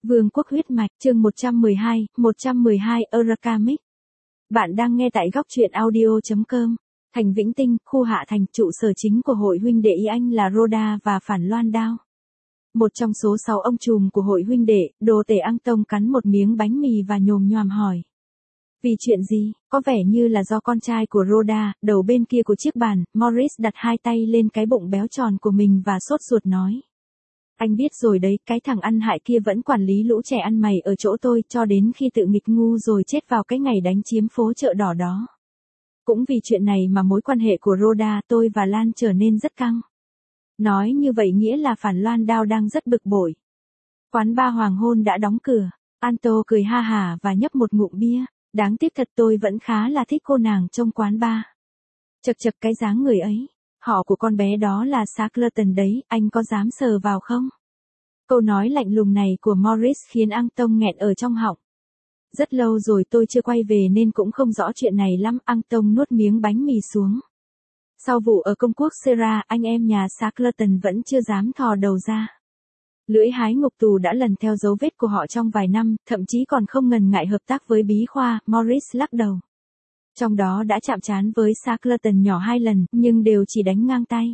Vương quốc huyết mạch, chương 112 Eurocamic. Bạn đang nghe tại góc truyện audio.com. Thành Vĩnh Tinh, khu Hạ Thành, trụ sở chính của hội huynh đệ Y Anh là Rhoda và Phản Loan Đao. Một trong số 6 ông trùm của hội huynh đệ, Đồ Tể Ang Tông cắn một miếng bánh mì và nhồm nhoàm hỏi. Vì chuyện gì? Có vẻ như là do con trai của Rhoda, đầu bên kia của chiếc bàn, Morris đặt hai tay lên cái bụng béo tròn của mình và sốt ruột nói. Anh biết rồi đấy, cái thằng ăn hại kia vẫn quản lý lũ trẻ ăn mày ở chỗ tôi cho đến khi tự nghịch ngu rồi chết vào cái ngày đánh chiếm phố chợ đỏ đó. Cũng vì chuyện này mà mối quan hệ của Rhoda, tôi và Lan trở nên rất căng. Nói như vậy nghĩa là Phản Loan Đao đang rất bực bội. Quán bar hoàng hôn đã đóng cửa. Anto cười ha hả và nhấp một ngụm bia. Đáng tiếc thật, tôi vẫn khá là thích cô nàng trong quán bar. Chật chật, cái dáng người ấy. Họ của con bé đó là Shackleton đấy, anh có dám sờ vào không? Câu nói lạnh lùng này của Morris khiến Ang Tông nghẹn ở trong họng. Rất lâu rồi tôi chưa quay về nên cũng không rõ chuyện này lắm. Ang Tông nuốt miếng bánh mì xuống. Sau vụ ở công quốc Sera, anh em nhà Shackleton vẫn chưa dám thò đầu ra. Lưỡi hái ngục tù đã lần theo dấu vết của họ trong vài năm, thậm chí còn không ngần ngại hợp tác với Bí Khoa. Morris lắc đầu. Trong đó đã chạm trán với Shackleton nhỏ 2 lần, nhưng đều chỉ đánh ngang tay.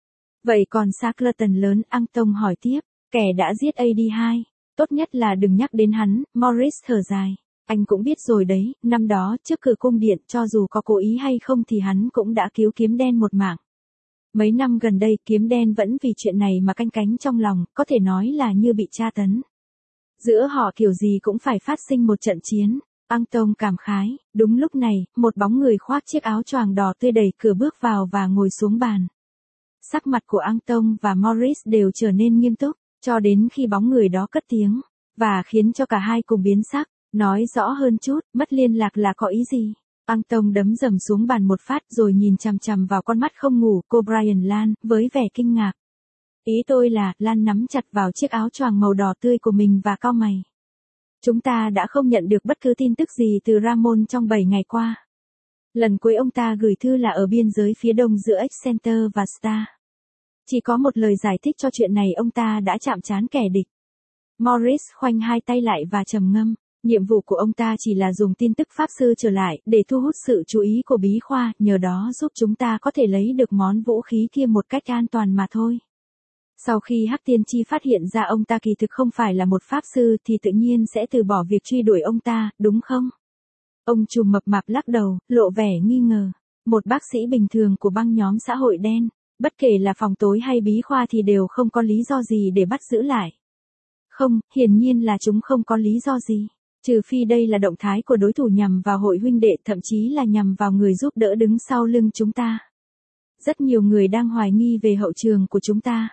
Vậy còn Shackleton lớn? Ang Tông hỏi tiếp. Kẻ đã giết AD2. Tốt nhất là đừng nhắc đến hắn. Morris thở dài. Anh cũng biết rồi đấy, năm đó trước cửa cung điện, cho dù có cố ý hay không thì hắn cũng đã cứu Kiếm Đen một mạng. Mấy năm gần đây Kiếm Đen vẫn vì chuyện này mà canh cánh trong lòng, có thể nói là như bị tra tấn. Giữa họ kiểu gì cũng phải phát sinh một trận chiến. Ang Tông cảm khái. Đúng lúc này, một bóng người khoác chiếc áo choàng đỏ tươi đẩy cửa bước vào và ngồi xuống bàn. Sắc mặt của Ang Tông và Morris đều trở nên nghiêm túc, cho đến khi bóng người đó cất tiếng, và khiến cho cả hai cùng biến sắc. Nói rõ hơn chút, mất liên lạc là có ý gì? Ang Tông đấm dầm xuống bàn một phát rồi nhìn chằm chằm vào con mắt không ngủ cô Brian Lan, với vẻ kinh ngạc. Ý tôi là, Lan nắm chặt vào chiếc áo choàng màu đỏ tươi của mình và cau mày. Chúng ta đã không nhận được bất cứ tin tức gì từ Ramon trong 7 ngày qua. Lần cuối ông ta gửi thư là ở biên giới phía đông giữa Excenter và Star. Chỉ có một lời giải thích cho chuyện này, ông ta đã chạm trán kẻ địch. Morris khoanh hai tay lại và trầm ngâm. Nhiệm vụ của ông ta chỉ là dùng tin tức pháp sư trở lại để thu hút sự chú ý của Bí Khoa, nhờ đó giúp chúng ta có thể lấy được món vũ khí kia một cách an toàn mà thôi. Sau khi Hắc Tiên Tri phát hiện ra ông ta kỳ thực không phải là một pháp sư thì tự nhiên sẽ từ bỏ việc truy đuổi ông ta, đúng không? Ông trùm mập mạp lắc đầu, lộ vẻ nghi ngờ. Một bác sĩ bình thường của băng nhóm xã hội đen, bất kể là phòng tối hay Bí Khoa thì đều không có lý do gì để bắt giữ lại. Không, hiển nhiên là chúng không có lý do gì. Trừ phi đây là động thái của đối thủ nhằm vào hội huynh đệ, thậm chí là nhằm vào người giúp đỡ đứng sau lưng chúng ta. Rất nhiều người đang hoài nghi về hậu trường của chúng ta.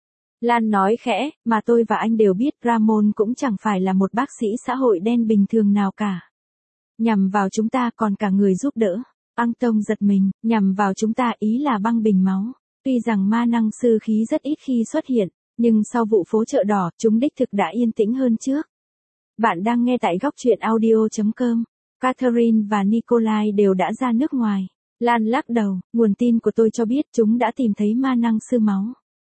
Lan nói khẽ, mà tôi và anh đều biết Ramon cũng chẳng phải là một bác sĩ xã hội đen bình thường nào cả. Nhằm vào chúng ta còn cả người giúp đỡ. Ang Tông giật mình, nhằm vào chúng ta ý là băng bình máu. Tuy rằng ma năng sư khí rất ít khi xuất hiện, nhưng sau vụ phố chợ đỏ, chúng đích thực đã yên tĩnh hơn trước. Bạn đang nghe tại góc truyện audio.com. Catherine và Nikolai đều đã ra nước ngoài. Lan lắc đầu, nguồn tin của tôi cho biết chúng đã tìm thấy ma năng sư máu.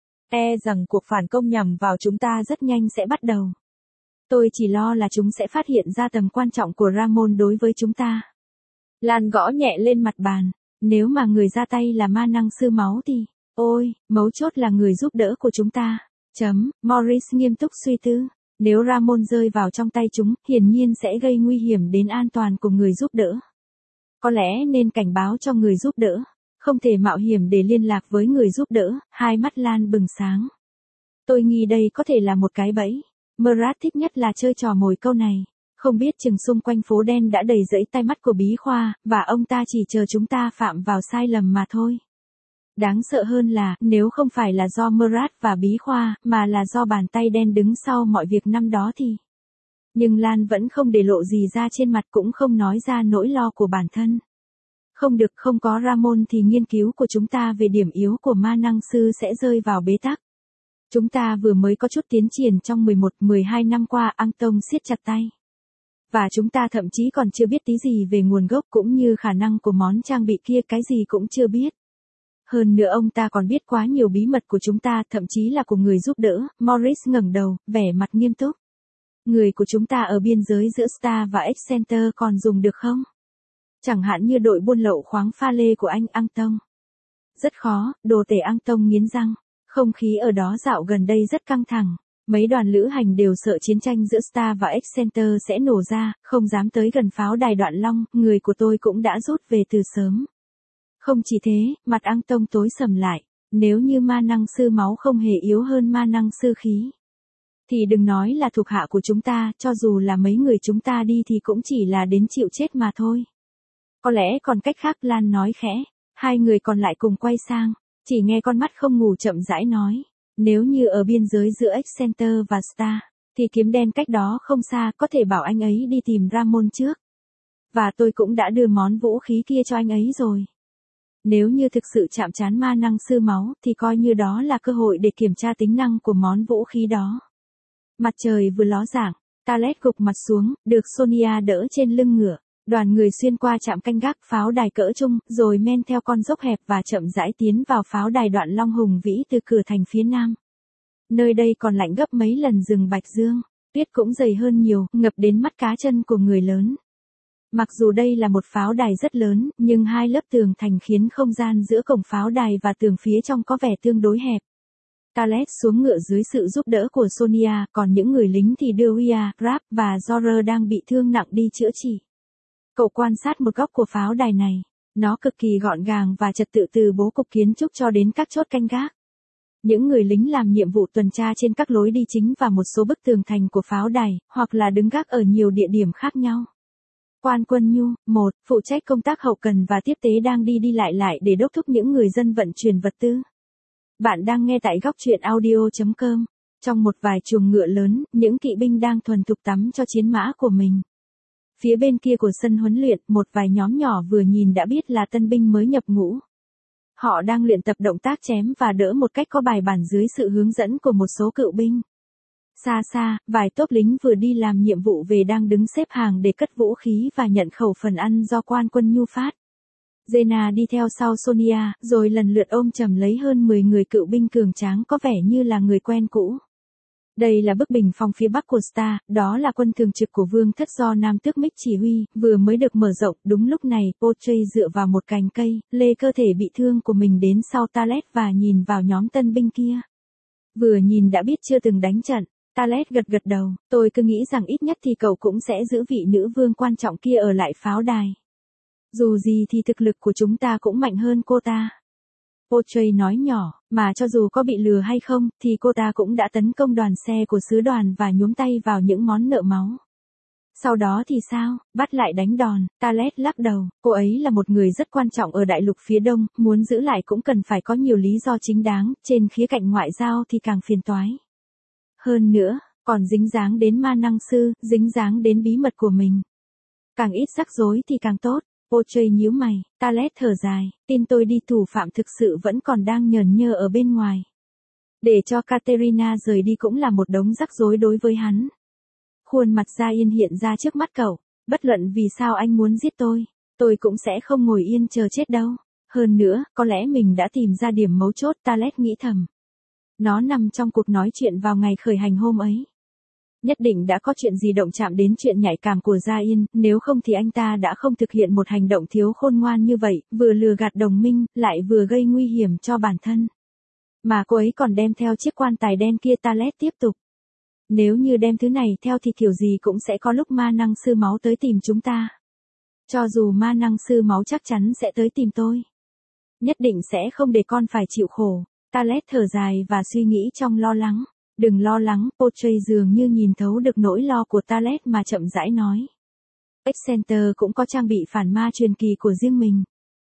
E rằng cuộc phản công nhằm vào chúng ta rất nhanh sẽ bắt đầu. Tôi chỉ lo là chúng sẽ phát hiện ra tầm quan trọng của Ramon đối với chúng ta. Lan gõ nhẹ lên mặt bàn. Nếu mà người ra tay là ma năng sư máu thì, ôi, mấu chốt là người giúp đỡ của chúng ta. Morris nghiêm túc suy tư. Nếu Ramon rơi vào trong tay chúng, hiển nhiên sẽ gây nguy hiểm đến an toàn của người giúp đỡ. Có lẽ nên cảnh báo cho người giúp đỡ. Không thể mạo hiểm để liên lạc với người giúp đỡ. Hai mắt Lan bừng sáng. Tôi nghi đây có thể là một cái bẫy. Murat thích nhất là chơi trò mồi câu này. Không biết chừng xung quanh phố đen đã đầy rẫy tai mắt của Bí Khoa, và ông ta chỉ chờ chúng ta phạm vào sai lầm mà thôi. Đáng sợ hơn là, nếu không phải là do Murat và Bí Khoa, mà là do bàn tay đen đứng sau mọi việc năm đó thì. Nhưng Lan vẫn không để lộ gì ra trên mặt, cũng không nói ra nỗi lo của bản thân. Không được, không có Ramon thì nghiên cứu của chúng ta về điểm yếu của ma năng sư sẽ rơi vào bế tắc. Chúng ta vừa mới có chút tiến triển trong 11-12 năm qua. Ang Tông siết chặt tay. Và chúng ta thậm chí còn chưa biết tí gì về nguồn gốc cũng như khả năng của món trang bị kia, cái gì cũng chưa biết. Hơn nữa ông ta còn biết quá nhiều bí mật của chúng ta, thậm chí là của người giúp đỡ. Morris ngẩng đầu, vẻ mặt nghiêm túc. Người của chúng ta ở biên giới giữa Star và Excenter còn dùng được không? Chẳng hạn như đội buôn lậu khoáng pha lê của anh Anton. Rất khó, đồ tể Anton nghiến răng. Không khí ở đó dạo gần đây rất căng thẳng. Mấy đoàn lữ hành đều sợ chiến tranh giữa Star và Excenter sẽ nổ ra, không dám tới gần pháo đài Đoạn Long, người của tôi cũng đã rút về từ sớm. Không chỉ thế, mặt Anton tối sầm lại. Nếu như ma năng sư máu không hề yếu hơn ma năng sư khí, thì đừng nói là thuộc hạ của chúng ta, cho dù là mấy người chúng ta đi thì cũng chỉ là đến chịu chết mà thôi. Có lẽ còn cách khác, Lan nói khẽ. Hai người còn lại cùng quay sang, chỉ nghe con mắt không ngủ chậm rãi nói. Nếu như ở biên giới giữa Excenter và Star, thì kiếm đen cách đó không xa, có thể bảo anh ấy đi tìm Ramon trước. Và tôi cũng đã đưa món vũ khí kia cho anh ấy rồi. Nếu như thực sự chạm trán ma năng sư máu, thì coi như đó là cơ hội để kiểm tra tính năng của món vũ khí đó. Mặt trời vừa ló dạng, Talet gục mặt xuống, được Sonia đỡ trên lưng ngựa. Đoàn người xuyên qua trạm canh gác pháo đài cỡ trung, rồi men theo con dốc hẹp và chậm rãi tiến vào pháo đài Đoạn Long hùng vĩ từ cửa thành phía nam. Nơi đây còn lạnh gấp mấy lần rừng Bạch Dương, tuyết cũng dày hơn nhiều, ngập đến mắt cá chân của người lớn. Mặc dù đây là một pháo đài rất lớn, nhưng hai lớp tường thành khiến không gian giữa cổng pháo đài và tường phía trong có vẻ tương đối hẹp. Talet xuống ngựa dưới sự giúp đỡ của Sonia, còn những người lính thì đưa Wia, Rap và Zorer đang bị thương nặng đi chữa trị. Cậu quan sát một góc của pháo đài này. Nó cực kỳ gọn gàng và trật tự từ bố cục kiến trúc cho đến các chốt canh gác. Những người lính làm nhiệm vụ tuần tra trên các lối đi chính và một số bức tường thành của pháo đài, hoặc là đứng gác ở nhiều địa điểm khác nhau. Quan Quân Nhu, 1, phụ trách công tác hậu cần và tiếp tế đang đi lại để đốc thúc những người dân vận chuyển vật tư. Bạn đang nghe tại góc truyện audio.com. Trong một vài chuồng ngựa lớn, những kỵ binh đang thuần thục tắm cho chiến mã của mình. Phía bên kia của sân huấn luyện, một vài nhóm nhỏ vừa nhìn đã biết là tân binh mới nhập ngũ. Họ đang luyện tập động tác chém và đỡ một cách có bài bản dưới sự hướng dẫn của một số cựu binh. Xa xa, vài tốp lính vừa đi làm nhiệm vụ về đang đứng xếp hàng để cất vũ khí và nhận khẩu phần ăn do Quan Quân Nhu phát. Zena đi theo sau Sonia, rồi lần lượt ôm chầm lấy hơn 10 người cựu binh cường tráng có vẻ như là người quen cũ. Đây là bức bình phong phía bắc của Star, đó là quân thường trực của Vương Thất do Nam Tước Mick chỉ huy, vừa mới được mở rộng. Đúng lúc này, Portray dựa vào một cành cây, lê cơ thể bị thương của mình đến sau Talet và nhìn vào nhóm tân binh kia. Vừa nhìn đã biết chưa từng đánh trận. Talet gật đầu, tôi cứ nghĩ rằng ít nhất thì cậu cũng sẽ giữ vị nữ vương quan trọng kia ở lại pháo đài. Dù gì thì thực lực của chúng ta cũng mạnh hơn cô ta. Portray nói nhỏ, mà cho dù có bị lừa hay không, thì cô ta cũng đã tấn công đoàn xe của sứ đoàn và nhuốm tay vào những món nợ máu. Sau đó thì sao, bắt lại đánh đòn, Talet lắc đầu, cô ấy là một người rất quan trọng ở đại lục phía đông, muốn giữ lại cũng cần phải có nhiều lý do chính đáng, trên khía cạnh ngoại giao thì càng phiền toái. Hơn nữa, còn dính dáng đến ma năng sư, dính dáng đến bí mật của mình. Càng ít rắc rối thì càng tốt. Portray nhíu mày, Talet thở dài, tin tôi đi, thủ phạm thực sự vẫn còn đang nhờn nhơ ở bên ngoài. Để cho Katerina rời đi cũng là một đống rắc rối đối với hắn. Khuôn mặt Gia Yên hiện ra trước mắt cậu, bất luận vì sao anh muốn giết tôi cũng sẽ không ngồi yên chờ chết đâu. Hơn nữa, có lẽ mình đã tìm ra điểm mấu chốt, Talet nghĩ thầm. Nó nằm trong cuộc nói chuyện vào ngày khởi hành hôm ấy. Nhất định đã có chuyện gì động chạm đến chuyện nhạy cảm của Gia Yên, nếu không thì anh ta đã không thực hiện một hành động thiếu khôn ngoan như vậy, vừa lừa gạt đồng minh, lại vừa gây nguy hiểm cho bản thân. Mà cô ấy còn đem theo chiếc quan tài đen kia, Talet tiếp tục. Nếu như đem thứ này theo thì kiểu gì cũng sẽ có lúc ma năng sư máu tới tìm chúng ta. Cho dù ma năng sư máu chắc chắn sẽ tới tìm tôi. Nhất định sẽ không để con phải chịu khổ. Talet thở dài và suy nghĩ trong lo lắng. Đừng lo lắng, Portray dường như nhìn thấu được nỗi lo của Talet mà chậm rãi nói. Excenter cũng có trang bị phản ma truyền kỳ của riêng mình.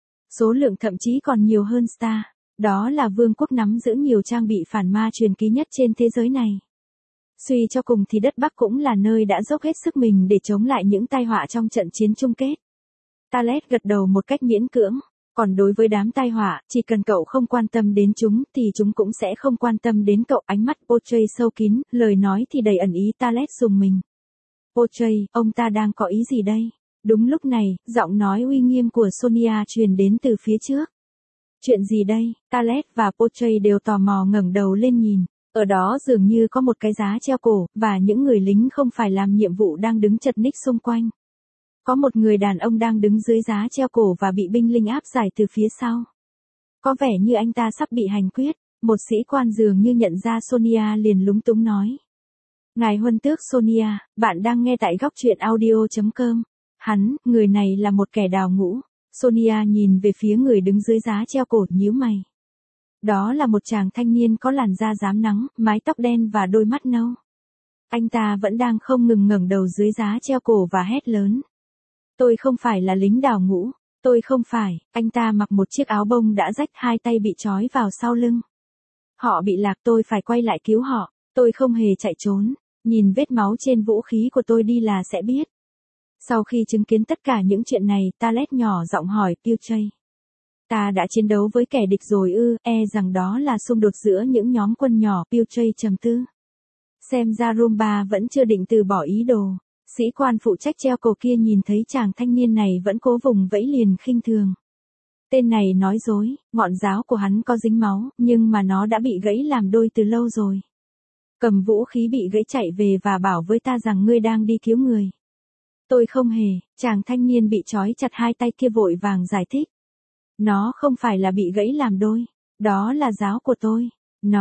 Số lượng thậm chí còn nhiều hơn Star. Đó là vương quốc nắm giữ nhiều trang bị phản ma truyền kỳ nhất trên thế giới này. Suy cho cùng thì đất Bắc cũng là nơi đã dốc hết sức mình để chống lại những tai họa trong trận chiến chung kết. Talet gật đầu một cách miễn cưỡng. Còn đối với đám tai họa, chỉ cần cậu không quan tâm đến chúng, thì chúng cũng sẽ không quan tâm đến cậu. Ánh mắt Portray sâu kín, lời nói thì đầy ẩn ý. Talet rùng mình. Portray, ông ta đang có ý gì đây? Đúng lúc này, giọng nói uy nghiêm của Sonia truyền đến từ phía trước. Chuyện gì đây? Talet và Portray đều tò mò ngẩng đầu lên nhìn. Ở đó dường như có một cái giá treo cổ, và những người lính không phải làm nhiệm vụ đang đứng chật ních xung quanh. Có một người đàn ông đang đứng dưới giá treo cổ và bị binh lính áp giải từ phía sau. Có vẻ như anh ta sắp bị hành quyết. Một sĩ quan dường như nhận ra Sonia liền lúng túng nói. Ngài Huân Tước Sonia, bạn đang nghe tại góc truyện audio.com. Người này là một kẻ đào ngũ. Sonia nhìn về phía người đứng dưới giá treo cổ nhíu mày. Đó là một chàng thanh niên có làn da rám nắng, mái tóc đen và đôi mắt nâu. Anh ta vẫn đang không ngừng ngẩng đầu dưới giá treo cổ và hét lớn. Tôi không phải là lính đào ngũ. Tôi không phải. Anh ta mặc một chiếc áo bông đã rách, hai tay bị trói vào sau lưng. Họ bị lạc, tôi phải quay lại cứu họ. Tôi không hề chạy trốn. Nhìn vết máu trên vũ khí của tôi đi là sẽ biết. Sau khi chứng kiến tất cả những chuyện này, Talet nhỏ giọng hỏi Pilchay. Ta đã chiến đấu với kẻ địch rồi ư? Rằng đó là xung đột giữa những nhóm quân nhỏ. Pilchay trầm tư. Xem ra Rumba vẫn chưa định từ bỏ ý đồ. Sĩ quan phụ trách treo cổ kia nhìn thấy chàng thanh niên này vẫn cố vùng vẫy liền khinh thường. Tên này nói dối, ngọn giáo của hắn có dính máu, nhưng mà nó đã bị gãy làm đôi từ lâu rồi. Cầm vũ khí bị gãy chạy về và bảo với ta rằng ngươi đang đi cứu người. Tôi không hề. Chàng thanh niên bị trói chặt hai tay kia vội vàng giải thích. Nó không phải là bị gãy làm đôi. Đó là giáo của tôi.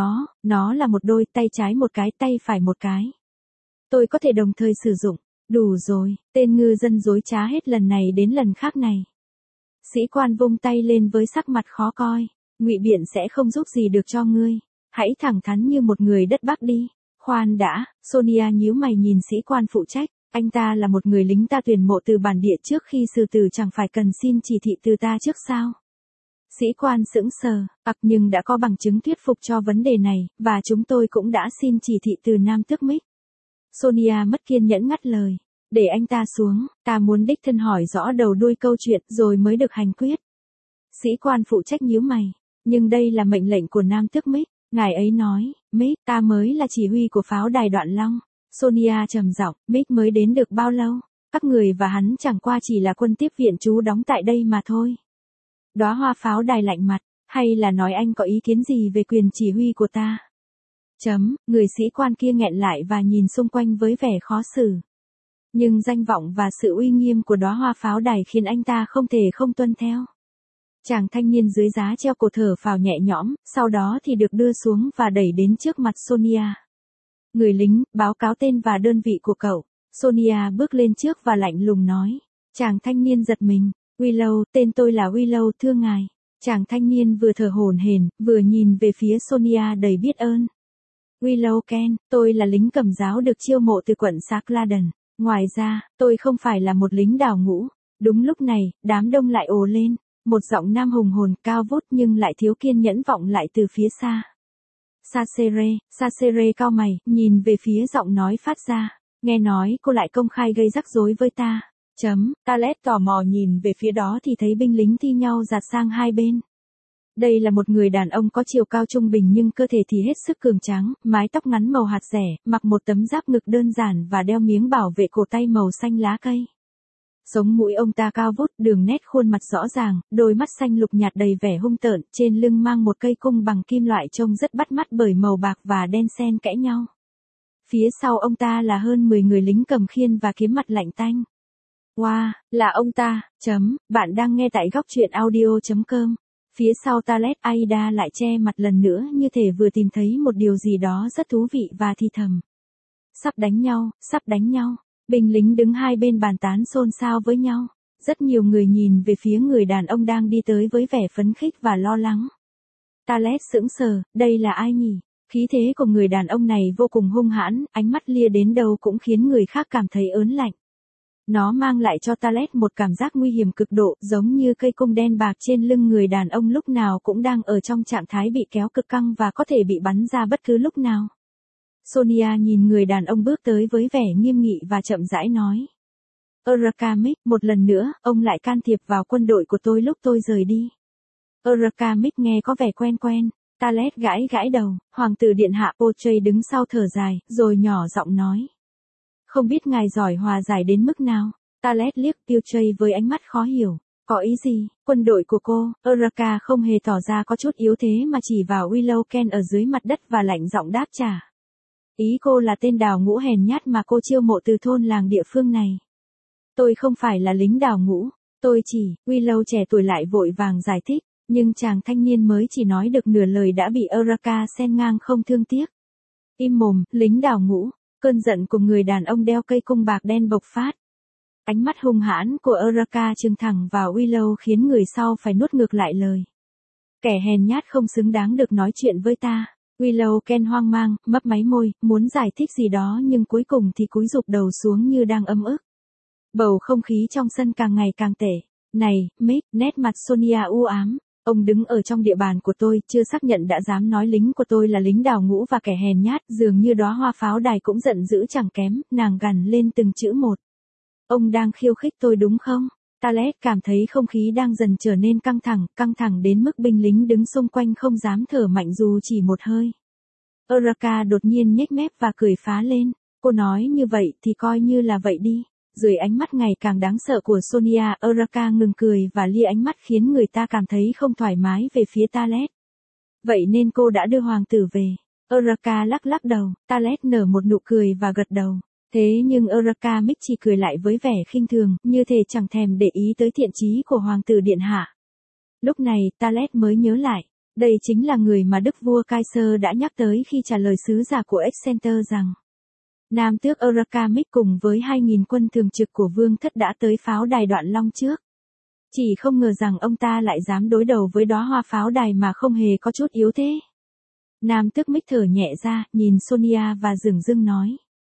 Nó là một đôi, tay trái một cái, tay phải một cái. Tôi có thể đồng thời sử dụng. Đủ rồi, tên ngư dân dối trá hết lần này đến lần khác này. Sĩ quan vung tay lên với sắc mặt khó coi. Ngụy biện sẽ không giúp gì được cho ngươi. Hãy thẳng thắn như một người đất Bắc đi. Khoan đã, Sonia nhíu mày nhìn sĩ quan phụ trách. Anh ta là một người lính ta tuyển mộ từ bản địa trước khi xử tử, chẳng phải cần xin chỉ thị từ ta trước sao? Sĩ quan sững sờ, nhưng đã có bằng chứng thuyết phục cho vấn đề này, và chúng tôi cũng đã xin chỉ thị từ Nam Tước Mick. Sonia mất kiên nhẫn ngắt lời. Để anh ta xuống, ta muốn đích thân hỏi rõ đầu đuôi câu chuyện rồi mới được hành quyết. Sĩ quan phụ trách nhíu mày. Nhưng đây là mệnh lệnh của Nam Tước Mick. Ngài ấy nói, Mick, ta mới là chỉ huy của pháo đài Đoạn Long. Sonia trầm giọng, Mick mới đến được bao lâu? Các người và hắn chẳng qua chỉ là quân tiếp viện trú đóng tại đây mà thôi. Đóa hoa pháo đài lạnh mặt, hay là nói anh có ý kiến gì về quyền chỉ huy của ta? Người sĩ quan kia nghẹn lại và nhìn xung quanh với vẻ khó xử. Nhưng danh vọng và sự uy nghiêm của đóa hoa pháo đài khiến anh ta không thể không tuân theo. Chàng thanh niên dưới giá treo cổ thở phào nhẹ nhõm, sau đó thì được đưa xuống và đẩy đến trước mặt Sonia. Người lính, báo cáo tên và đơn vị của cậu. Sonia bước lên trước và lạnh lùng nói. Chàng thanh niên giật mình. Willow, tên tôi là Willow, thưa ngài. Chàng thanh niên vừa thở hổn hển, vừa nhìn về phía Sonia đầy biết ơn. Willow Ken, tôi là lính cầm giáo được chiêu mộ từ quận Sacladen. Ngoài ra, tôi không phải là một lính đào ngũ. Đúng lúc này, đám đông lại ồ lên. Một giọng nam hùng hồn cao vút nhưng lại thiếu kiên nhẫn vọng lại từ phía xa. Sacere cao mày, nhìn về phía giọng nói phát ra. Nghe nói cô lại công khai gây rắc rối với ta. Talet tò mò nhìn về phía đó thì thấy binh lính thi nhau dạt sang hai bên. Đây là một người đàn ông có chiều cao trung bình nhưng cơ thể thì hết sức cường tráng, mái tóc ngắn màu hạt rẻ, mặc một tấm giáp ngực đơn giản và đeo miếng bảo vệ cổ tay màu xanh lá cây. Sống mũi ông ta cao vút, đường nét khuôn mặt rõ ràng, đôi mắt xanh lục nhạt đầy vẻ hung tợn, trên lưng mang một cây cung bằng kim loại trông rất bắt mắt bởi màu bạc và đen xen kẽ nhau. Phía sau ông ta là hơn 10 người lính cầm khiên và kiếm mặt lạnh tanh. Wow, là ông ta. Bạn đang nghe tại góc truyện audio.com. Phía sau Talet, Aida lại che mặt lần nữa như thể vừa tìm thấy một điều gì đó rất thú vị và thì thầm. Sắp đánh nhau, sắp đánh nhau. Binh lính đứng hai bên bàn tán xôn xao với nhau. Rất nhiều người nhìn về phía người đàn ông đang đi tới với vẻ phấn khích và lo lắng. Talet sững sờ, đây là ai nhỉ? Khí thế của người đàn ông này vô cùng hung hãn, ánh mắt lia đến đâu cũng khiến người khác cảm thấy ớn lạnh. Nó mang lại cho Talet một cảm giác nguy hiểm cực độ, giống như cây cung đen bạc trên lưng người đàn ông lúc nào cũng đang ở trong trạng thái bị kéo cực căng và có thể bị bắn ra bất cứ lúc nào. Sonia nhìn người đàn ông bước tới với vẻ nghiêm nghị và chậm rãi nói. Urakamek, một lần nữa, ông lại can thiệp vào quân đội của tôi lúc tôi rời đi. Urakamek nghe có vẻ quen quen. Talet gãi gãi đầu, hoàng tử điện hạ Pilchay đứng sau thở dài, rồi nhỏ giọng nói. Không biết ngài giỏi hòa giải đến mức nào. Talet liếc Pilchay với ánh mắt khó hiểu. Có ý gì? Quân đội của cô, Uraraka không hề tỏ ra có chút yếu thế mà chỉ vào Willow Ken ở dưới mặt đất và lạnh giọng đáp trả. Ý cô là tên đào ngũ hèn nhát mà cô chiêu mộ từ thôn làng địa phương này. Tôi không phải là lính đào ngũ, tôi chỉ, Willow trẻ tuổi lại vội vàng giải thích, nhưng chàng thanh niên mới chỉ nói được nửa lời đã bị Uraraka xen ngang không thương tiếc. Im mồm, lính đào ngũ, cơn giận của người đàn ông đeo cây cung bạc đen bộc phát. Ánh mắt hung hãn của Uraraka trừng thẳng vào Willow khiến người sau phải nuốt ngược lại lời. Kẻ hèn nhát không xứng đáng được nói chuyện với ta. Willow Ken hoang mang, mấp máy môi, muốn giải thích gì đó nhưng cuối cùng thì cúi rụp đầu xuống như đang ấm ức. Bầu không khí trong sân càng ngày càng tệ. Này, Mick, nét mặt Sonia u ám. Ông đứng ở trong địa bàn của tôi, chưa xác nhận đã dám nói lính của tôi là lính đào ngũ và kẻ hèn nhát, dường như đóa hoa pháo đài cũng giận dữ chẳng kém, nàng gằn lên từng chữ một. Ông đang khiêu khích tôi đúng không? Talet cảm thấy không khí đang dần trở nên căng thẳng đến mức binh lính đứng xung quanh không dám thở mạnh dù chỉ một hơi. Uraraka đột nhiên nhếch mép và cười phá lên. Cô nói như vậy thì coi như là vậy đi. Dưới ánh mắt ngày càng đáng sợ của Sonia, Uraraka ngừng cười và lia ánh mắt khiến người ta cảm thấy không thoải mái về phía Talet. Vậy nên cô đã đưa hoàng tử về. Uraraka lắc đầu, Talet nở một nụ cười và gật đầu. Thế nhưng Uraraka Mick chỉ cười lại với vẻ khinh thường, như thể chẳng thèm để ý tới thiện chí của hoàng tử điện hạ. Lúc này, Talet mới nhớ lại, đây chính là người mà đức vua Kaiser đã nhắc tới khi trả lời sứ giả của Excenter rằng nam tước Uraraka Mick cùng với 2.000 quân thường trực của vương thất đã tới pháo đài Đoạn Long trước. Chỉ không ngờ rằng ông ta lại dám đối đầu với đóa hoa pháo đài mà không hề có chút yếu thế. Nam tước Mick thở nhẹ ra, nhìn Sonia và dửng dưng nói.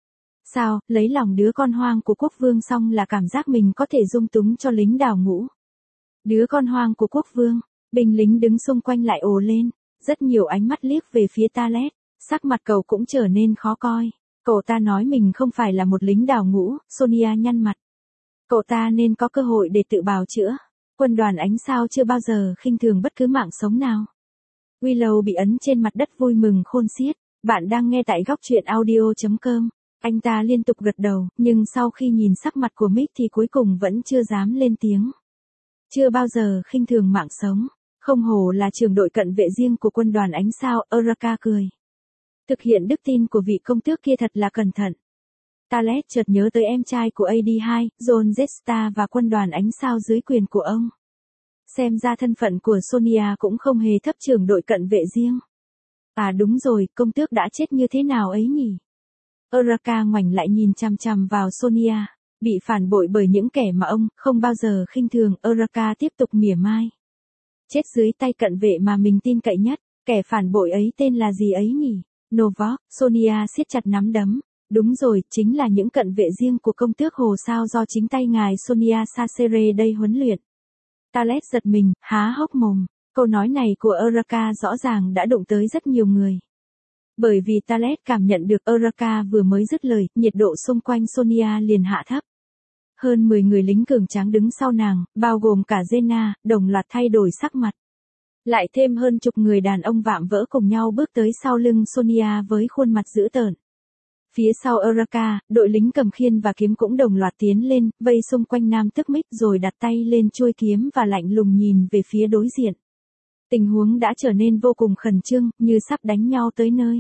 Sao, lấy lòng đứa con hoang của quốc vương xong là cảm giác mình có thể dung túng cho lính đào ngũ. Đứa con hoang của quốc vương, binh lính đứng xung quanh lại ồ lên, rất nhiều ánh mắt liếc về phía Talet, sắc mặt cậu cũng trở nên khó coi. Cậu ta nói mình không phải là một lính đào ngũ, Sonia nhăn mặt. Cậu ta nên có cơ hội để tự bào chữa. Quân đoàn ánh sao chưa bao giờ khinh thường bất cứ mạng sống nào. Willow bị ấn trên mặt đất vui mừng khôn xiết. Bạn đang nghe tại góc truyện audio.com. Anh ta liên tục gật đầu, nhưng sau khi nhìn sắc mặt của Mick thì cuối cùng vẫn chưa dám lên tiếng. Chưa bao giờ khinh thường mạng sống. Không hổ là trưởng đội cận vệ riêng của quân đoàn ánh sao, Uraraka cười. Thực hiện đức tin của vị công tước kia thật là cẩn thận. Talet chợt nhớ tới em trai của AD2, John Jetstar và quân đoàn ánh sao dưới quyền của ông. Xem ra thân phận của Sonia cũng không hề thấp trưởng đội cận vệ riêng. À đúng rồi, công tước đã chết như thế nào ấy nhỉ? Uraraka ngoảnh lại nhìn chằm chằm vào Sonia, bị phản bội bởi những kẻ mà ông không bao giờ khinh thường. Uraraka tiếp tục mỉa mai. Chết dưới tay cận vệ mà mình tin cậy nhất, kẻ phản bội ấy tên là gì ấy nhỉ? Novak, Sonia siết chặt nắm đấm. Đúng rồi, chính là những cận vệ riêng của công tước Hồ Sao do chính tay ngài Sonia Sasere đây huấn luyện. Talet giật mình, há hốc mồm. Câu nói này của Uraraka rõ ràng đã đụng tới rất nhiều người. Bởi vì Talet cảm nhận được Uraraka vừa mới dứt lời, nhiệt độ xung quanh Sonia liền hạ thấp. Hơn 10 người lính cường tráng đứng sau nàng, bao gồm cả Zena, đồng loạt thay đổi sắc mặt. Lại thêm hơn chục người đàn ông vạm vỡ cùng nhau bước tới sau lưng Sonia với khuôn mặt dữ tợn. Phía sau Uraraka, đội lính cầm khiên và kiếm cũng đồng loạt tiến lên, vây xung quanh nam tước Mick rồi đặt tay lên chuôi kiếm và lạnh lùng nhìn về phía đối diện. Tình huống đã trở nên vô cùng khẩn trương, như sắp đánh nhau tới nơi.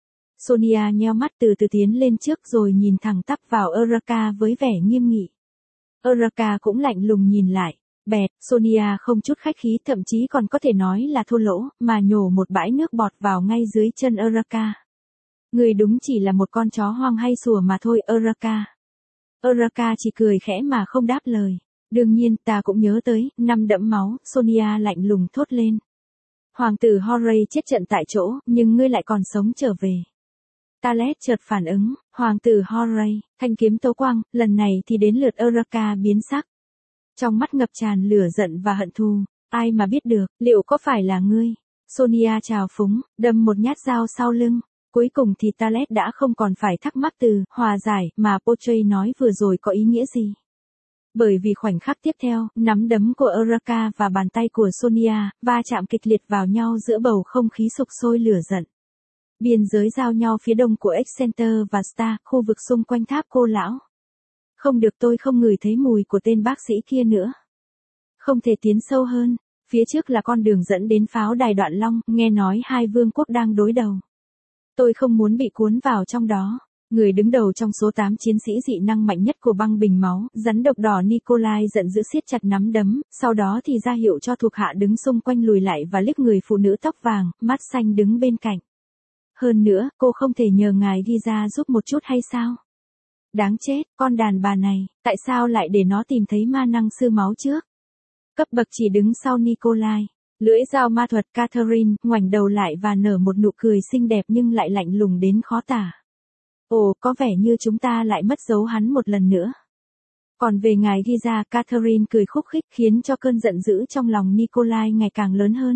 Sonia nheo mắt từ từ tiến lên trước rồi nhìn thẳng tắp vào Uraraka với vẻ nghiêm nghị. Uraraka cũng lạnh lùng nhìn lại. Bẹt, Sonia không chút khách khí, thậm chí còn có thể nói là thô lỗ, mà nhổ một bãi nước bọt vào ngay dưới chân Uraraka. Người đúng chỉ là một con chó hoang hay sủa mà thôi, Uraraka. Uraraka chỉ cười khẽ mà không đáp lời. Đương nhiên, ta cũng nhớ tới, năm đẫm máu, Sonia lạnh lùng thốt lên. Hoàng tử Horay chết trận tại chỗ, nhưng ngươi lại còn sống trở về. Talet chợt phản ứng, hoàng tử Horay, thanh kiếm tố quang, lần này thì đến lượt Uraraka biến sắc. Trong mắt ngập tràn lửa giận và hận thù, ai mà biết được, liệu có phải là ngươi? Sonia trào phúng, đâm một nhát dao sau lưng. Cuối cùng thì Talet đã không còn phải thắc mắc từ hòa giải mà Portray nói vừa rồi có ý nghĩa gì. Bởi vì khoảnh khắc tiếp theo, nắm đấm của Uraraka và bàn tay của Sonia va chạm kịch liệt vào nhau giữa bầu không khí sục sôi lửa giận. Biên giới giao nhau phía đông của Excenter và Star, khu vực xung quanh tháp cô lão. Không được, tôi không ngửi thấy mùi của tên bác sĩ kia nữa. không thể tiến sâu hơn. Phía trước là con đường dẫn đến pháo đài Đoạn Long, nghe nói hai vương quốc đang đối đầu. Tôi không muốn bị cuốn vào trong đó. Người đứng đầu trong số 8 chiến sĩ dị năng mạnh nhất của băng bình máu, rắn độc đỏ Nikolai giận dữ siết chặt nắm đấm, sau đó thì ra hiệu cho thuộc hạ đứng xung quanh lùi lại và liếc người phụ nữ tóc vàng, mắt xanh đứng bên cạnh. Hơn nữa, cô không thể nhờ ngài ghi ra giúp một chút hay sao? Đáng chết, con đàn bà này, tại sao lại để nó tìm thấy ma năng sư máu trước? Cấp bậc chỉ đứng sau Nikolai. Lưỡi dao ma thuật Catherine ngoảnh đầu lại và nở một nụ cười xinh đẹp nhưng lại lạnh lùng đến khó tả. Ồ, có vẻ như chúng ta lại mất dấu hắn một lần nữa. Còn về ngài ghi ra, Catherine cười khúc khích khiến cho cơn giận dữ trong lòng Nikolai ngày càng lớn hơn.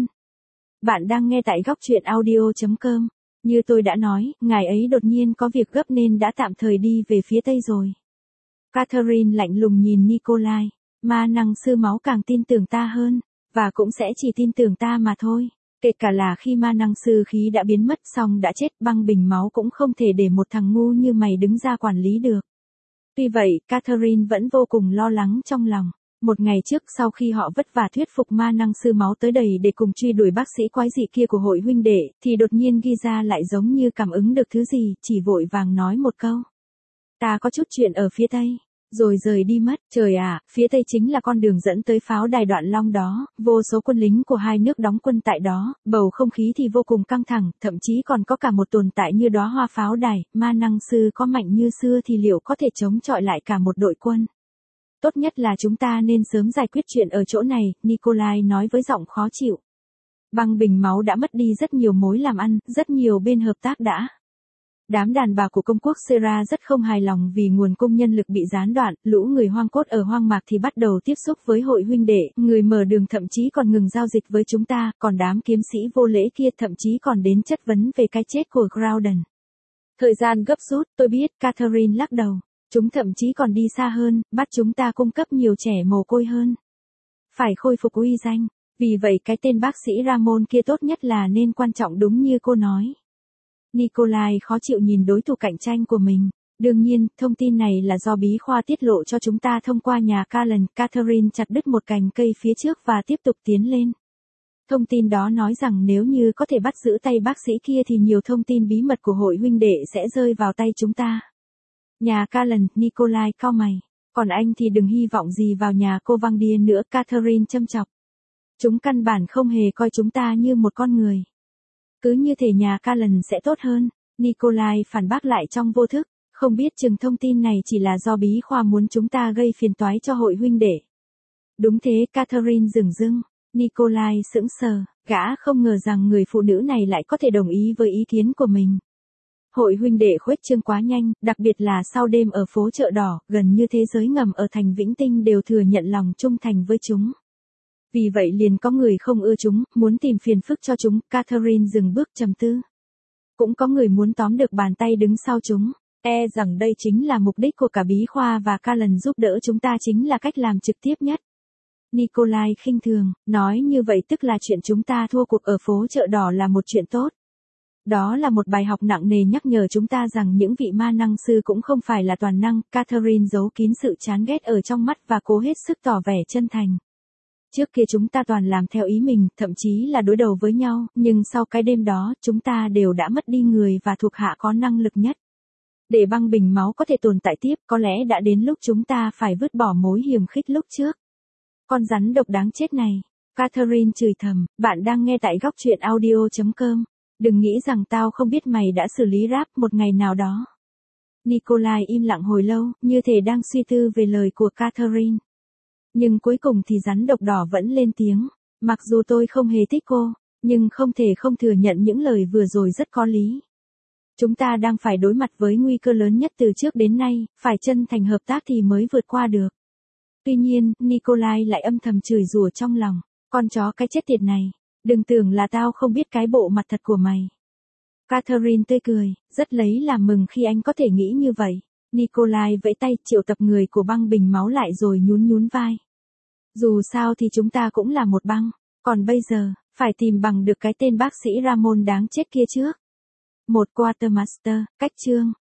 Bạn đang nghe tại góc truyện audio.com. Như tôi đã nói, ngài ấy đột nhiên có việc gấp nên đã tạm thời đi về phía tây rồi. Catherine lạnh lùng nhìn Nikolai. Ma năng sư máu càng tin tưởng ta hơn, và cũng sẽ chỉ tin tưởng ta mà thôi. Kể cả là khi ma năng sư khí đã biến mất xong đã chết, băng bình máu cũng không thể để một thằng ngu như mày đứng ra quản lý được. Tuy vậy, Catherine vẫn vô cùng lo lắng trong lòng. Một ngày trước sau khi họ vất vả thuyết phục ma năng sư máu tới đây để cùng truy đuổi bác sĩ quái dị kia của hội huynh đệ, thì đột nhiên ghi ra lại giống như cảm ứng được thứ gì, chỉ vội vàng nói một câu. Ta có chút chuyện ở phía tây. Rồi rời đi mất. Trời ạ, phía tây chính là con đường dẫn tới pháo đài Đoạn Long đó, vô số quân lính của hai nước đóng quân tại đó, bầu không khí thì vô cùng căng thẳng, thậm chí còn có cả một tồn tại như đóa hoa pháo đài, ma năng sư có mạnh như xưa thì liệu có thể chống chọi lại cả một đội quân. Tốt nhất là chúng ta nên sớm giải quyết chuyện ở chỗ này, Nikolai nói với giọng khó chịu. Băng bình máu đã mất đi rất nhiều mối làm ăn, rất nhiều bên hợp tác đã. Đám đàn bà của công quốc Sera rất không hài lòng vì nguồn cung nhân lực bị gián đoạn, lũ người hoang cốt ở hoang mạc thì bắt đầu tiếp xúc với hội huynh đệ, người mở đường thậm chí còn ngừng giao dịch với chúng ta, còn đám kiếm sĩ vô lễ kia thậm chí còn đến chất vấn về cái chết của Groudon. Thời gian gấp rút, tôi biết, Catherine lắc đầu. Chúng thậm chí còn đi xa hơn, bắt chúng ta cung cấp nhiều trẻ mồ côi hơn. Phải khôi phục uy danh, vì vậy cái tên bác sĩ Ramon kia tốt nhất là nên quan trọng đúng như cô nói. Nikolai khó chịu nhìn đối thủ cạnh tranh của mình. Đương nhiên, thông tin này là do bí khoa tiết lộ cho chúng ta thông qua nhà Callan. Catherine chặt đứt một cành cây phía trước và tiếp tục tiến lên. Thông tin đó nói rằng nếu như có thể bắt giữ tay bác sĩ kia thì nhiều thông tin bí mật của hội huynh đệ sẽ rơi vào tay chúng ta. Nhà Callan, Nikolai cau mày. Còn anh thì đừng hy vọng gì vào nhà cô Vang Điên nữa, Catherine châm chọc. Chúng căn bản không hề coi chúng ta như một con người. Cứ như thể nhà Callan sẽ tốt hơn, Nikolai phản bác lại trong vô thức, không biết chừng thông tin này chỉ là do bí khoa muốn chúng ta gây phiền toái cho hội huynh đệ. Đúng thế, Catherine dửng dưng, Nikolai sững sờ, gã không ngờ rằng người phụ nữ này lại có thể đồng ý với ý kiến của mình. Hội huynh đệ khuếch trương quá nhanh, đặc biệt là sau đêm ở phố chợ đỏ, gần như thế giới ngầm ở thành Vĩnh Tinh đều thừa nhận lòng trung thành với chúng. Vì vậy liền có người không ưa chúng, muốn tìm phiền phức cho chúng, Catherine dừng bước trầm tư. Cũng có người muốn tóm được bàn tay đứng sau chúng, rằng đây chính là mục đích của cả bí khoa và Callan giúp đỡ chúng ta chính là cách làm trực tiếp nhất. Nikolai khinh thường, nói như vậy tức là chuyện chúng ta thua cuộc ở phố chợ đỏ là một chuyện tốt. Đó là một bài học nặng nề nhắc nhở chúng ta rằng những vị ma năng sư cũng không phải là toàn năng. Catherine giấu kín sự chán ghét ở trong mắt và cố hết sức tỏ vẻ chân thành. Trước kia chúng ta toàn làm theo ý mình, thậm chí là đối đầu với nhau, nhưng sau cái đêm đó, chúng ta đều đã mất đi người và thuộc hạ có năng lực nhất. Để băng bình máu có thể tồn tại tiếp, có lẽ đã đến lúc chúng ta phải vứt bỏ mối hiềm khích lúc trước. Con rắn độc đáng chết này. Catherine chửi thầm, bạn đang nghe tại góc truyện audio.com. Đừng nghĩ rằng tao không biết mày đã xử lý rap một ngày nào đó. Nikolai im lặng hồi lâu, như thể đang suy tư về lời của Catherine. Nhưng cuối cùng thì rắn độc đỏ vẫn lên tiếng. Mặc dù tôi không hề thích cô, nhưng không thể không thừa nhận những lời vừa rồi rất có lý. Chúng ta đang phải đối mặt với nguy cơ lớn nhất từ trước đến nay, phải chân thành hợp tác thì mới vượt qua được. Tuy nhiên, Nikolai lại âm thầm chửi rủa trong lòng. Con chó cái chết tiệt này, đừng tưởng là tao không biết cái bộ mặt thật của mày. Catherine tươi cười, rất lấy làm mừng khi anh có thể nghĩ như vậy. Nikolai vẫy tay triệu tập người của băng bình máu lại rồi nhún nhún vai. Dù sao thì chúng ta cũng là một băng, còn bây giờ, phải tìm bằng được cái tên bác sĩ Ramon đáng chết kia trước. Một Quartermaster, cách chương.